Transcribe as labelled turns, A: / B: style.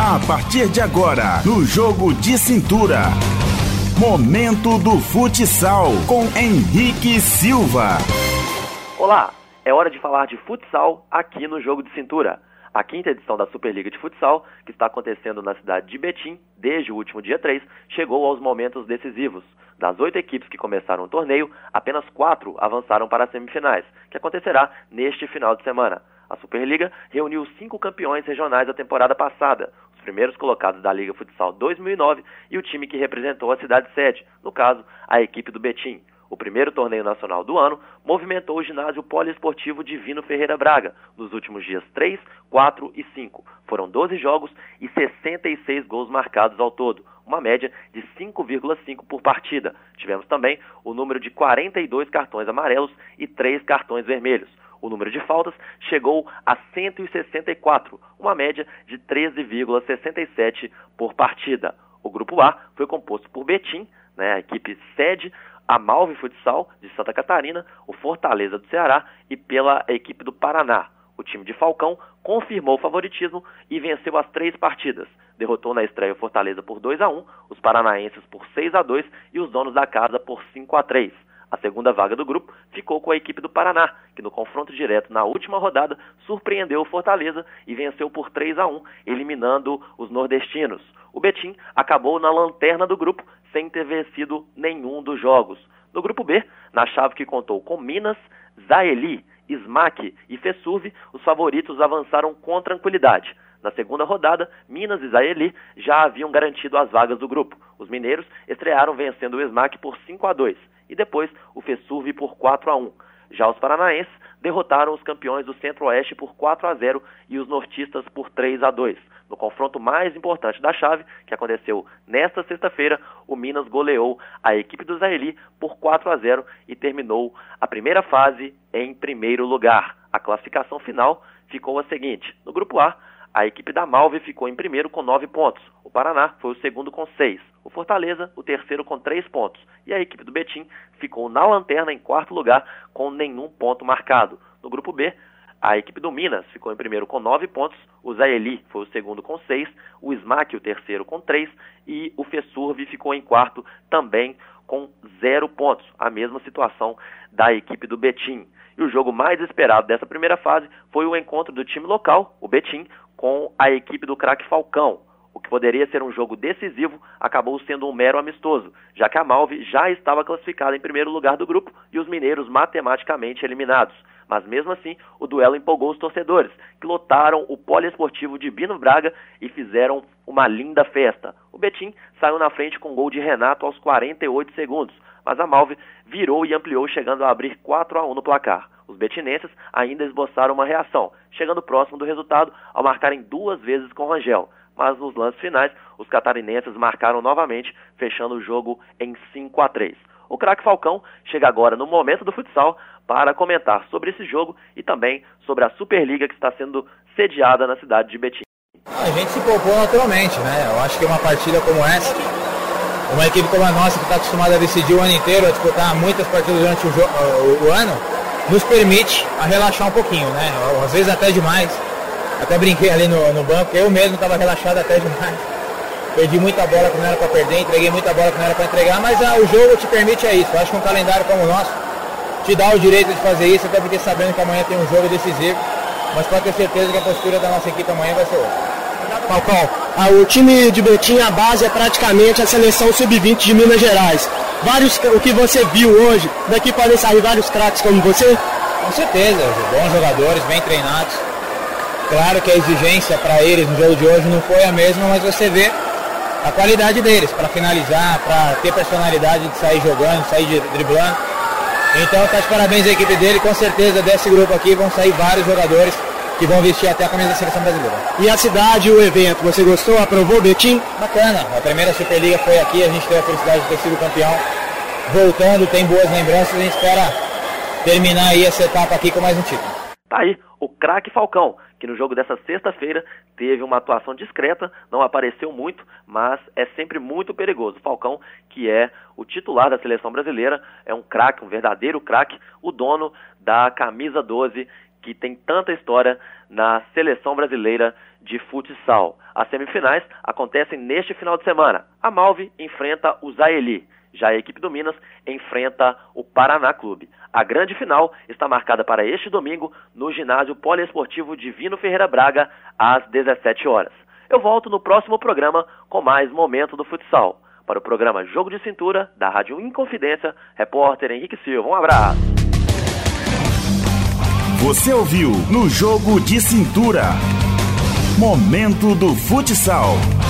A: A partir de agora, no Jogo de Cintura, Momento do Futsal com Henrique Silva.
B: Olá, é hora de falar de futsal aqui no Jogo de Cintura. A quinta edição da Superliga de Futsal, que está acontecendo na cidade de Betim desde o último dia 3, chegou aos momentos decisivos. Das 8 equipes que começaram o torneio, apenas 4 avançaram para as semifinais, que acontecerá neste final de semana. A Superliga reuniu 5 campeões regionais da temporada passada, os primeiros colocados da Liga Futsal 2009 e o time que representou a cidade-sede, no caso, a equipe do Betim. O primeiro torneio nacional do ano movimentou o ginásio poliesportivo Divino Ferreira Braga nos últimos dias 3, 4 e 5. Foram 12 jogos e 66 gols marcados ao todo, uma média de 5,5 por partida. Tivemos também o número de 42 cartões amarelos e 3 cartões vermelhos. O número de faltas chegou a 164, uma média de 13,67 por partida. O grupo A foi composto por Betim, a equipe sede, a Malve Futsal, de Santa Catarina, o Fortaleza do Ceará e pela equipe do Paraná. O time de Falcão confirmou o favoritismo e venceu as 3 partidas. Derrotou na estreia o Fortaleza por 2-1, os paranaenses por 6-2 e os donos da casa por 5-3. A segunda vaga do grupo ficou com a equipe do Paraná, que no confronto direto na última rodada surpreendeu o Fortaleza e venceu por 3-1, eliminando os nordestinos. O Betim acabou na lanterna do grupo, sem ter vencido nenhum dos jogos. No grupo B, na chave que contou com Minas, Zaeli, Smack e Fesurv, os favoritos avançaram com tranquilidade. Na segunda rodada, Minas e Zaeli já haviam garantido as vagas do grupo. Os mineiros estrearam vencendo o Smack por 5-2 e depois o Fesurv por 4-1. Já os paranaenses derrotaram os campeões do Centro-Oeste por 4-0 e os nortistas por 3-2. No confronto mais importante da chave, que aconteceu nesta sexta-feira, o Minas goleou a equipe do Zaeli por 4-0 e terminou a primeira fase em primeiro lugar. A classificação final ficou a seguinte: no grupo A equipe da Malve ficou em primeiro com 9 pontos. O Paraná foi o segundo com 6. O Fortaleza, o terceiro com 3 pontos. E a equipe do Betim ficou na lanterna em quarto lugar com nenhum ponto marcado. No grupo B, a equipe do Minas ficou em primeiro com 9 pontos. O Zaeli foi o segundo com 6. O Smack, o terceiro, com 3. E o Fesurv ficou em quarto também com 0 pontos. A mesma situação da equipe do Betim. E o jogo mais esperado dessa primeira fase foi o encontro do time local, o Betim, com a equipe do craque Falcão. O que poderia ser um jogo decisivo acabou sendo um mero amistoso, já que a Malve já estava classificada em primeiro lugar do grupo e os mineiros matematicamente eliminados. Mas mesmo assim, o duelo empolgou os torcedores, que lotaram o poliesportivo de Divino Braga e fizeram uma linda festa. O Betim saiu na frente com um gol de Renato aos 48 segundos, mas a Malve virou e ampliou, chegando a abrir 4-1 no placar. Os betinenses ainda esboçaram uma reação, chegando próximo do resultado ao marcarem 2 vezes com Rangel. Mas nos lances finais, os catarinenses marcaram novamente, fechando o jogo em 5-3. O craque Falcão chega agora no Momento do Futsal para comentar sobre esse jogo e também sobre a Superliga que está sendo sediada na cidade de Betim.
C: A gente se poupou naturalmente, Eu acho que uma partida como essa, uma equipe como a nossa que está acostumada a decidir o ano inteiro, a disputar muitas partidas durante o ano, nos permite a relaxar um pouquinho, Às vezes até demais. Até brinquei ali no banco, eu mesmo estava relaxado até demais. Perdi muita bola que não era para perder, entreguei muita bola que não era para entregar, mas o jogo te permite isso. Eu acho que um calendário como o nosso te dá o direito de fazer isso, até porque sabendo que amanhã tem um jogo decisivo, mas pode ter certeza que a postura da nossa equipe amanhã vai ser outra.
D: Falcão, o time de Betim, a base é praticamente a seleção sub-20 de Minas Gerais. O que você viu hoje, daqui podem sair vários craques como você?
C: Com certeza, bons jogadores, bem treinados. Claro que a exigência para eles no jogo de hoje não foi a mesma, mas você vê a qualidade deles para finalizar, para ter personalidade de sair jogando, sair driblando. Então tá de parabéns à equipe dele, com certeza desse grupo aqui vão sair vários jogadores que vão vestir até a camisa da seleção brasileira.
D: E a cidade e o evento, você gostou? Aprovou, Betim?
C: Bacana, a primeira Superliga foi aqui, a gente teve a felicidade de ter sido campeão. Voltando, tem boas lembranças, a gente espera terminar aí essa etapa aqui com mais um título.
B: Tá aí, o craque Falcão, que no jogo dessa sexta-feira teve uma atuação discreta, não apareceu muito, mas é sempre muito perigoso. Falcão, que é o titular da seleção brasileira, é um craque, um verdadeiro craque, o dono da camisa 12, que tem tanta história na seleção brasileira de futsal. As semifinais acontecem neste final de semana. A Malve enfrenta o Zaeli. Já a equipe do Minas enfrenta o Paraná Clube. A grande final está marcada para este domingo no ginásio poliesportivo Divino Ferreira Braga, às 17 horas. Eu volto no próximo programa com mais Momento do Futsal. Para o programa Jogo de Cintura, da Rádio Inconfidência, repórter Henrique Silva. Um abraço.
A: Você ouviu no Jogo de Cintura. Momento do Futsal.